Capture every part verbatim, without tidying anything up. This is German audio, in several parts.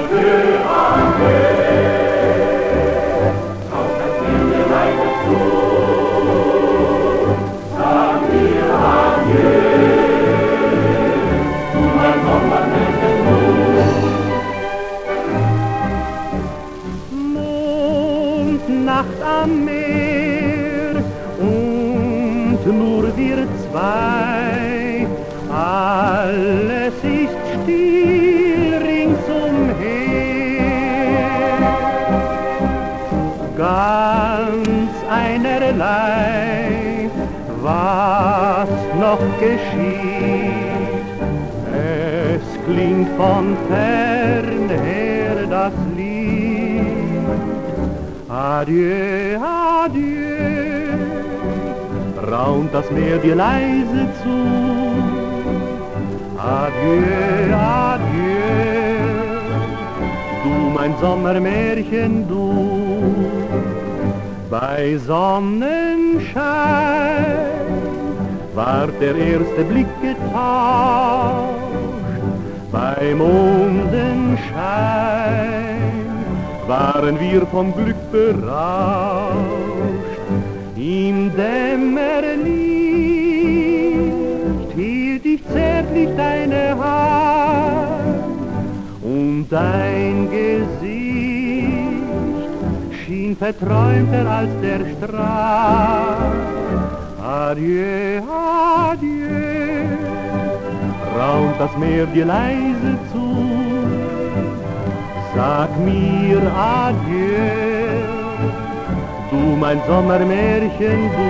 Nacht am Meer und nur wir zwei, alles ist still ringsumher, ganz einerlei, was noch geschieht. Es klingt von fern her das Lied. Adieu, adieu, raunt das Meer dir leise zu. Adieu, adieu, du mein Sommermärchen, du. Bei Sonnenschein ward der erste Blick getauscht, bei Mondenschein waren wir vom Glück berauscht. Im Dämmerlicht hielt ich zärtlich deine Hand und dein Gesicht schien verträumter als der Strand. Adieu, adieu, raunt das Meer dir leise zu. Sag mir adieu, du mein Sommermärchen, du.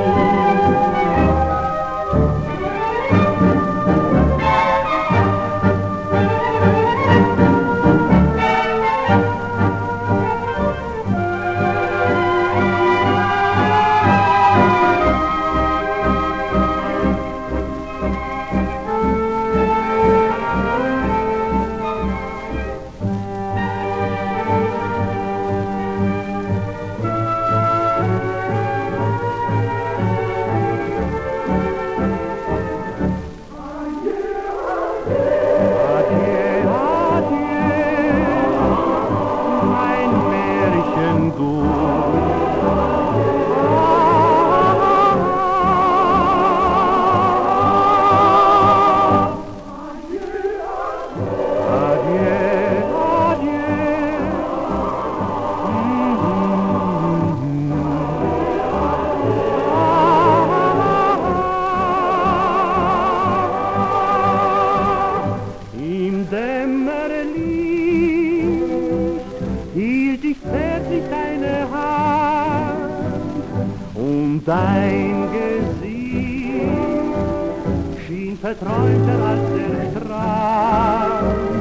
Hielt ich zärtlich deine Hand und dein Gesicht schien verträumter als der Strand.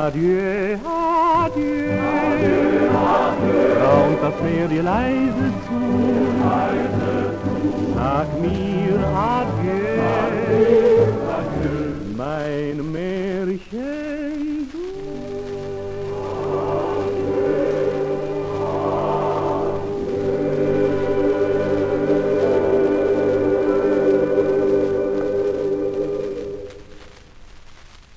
Adieu, adieu, adieu, adieu, raunt das Meer dir leise zu.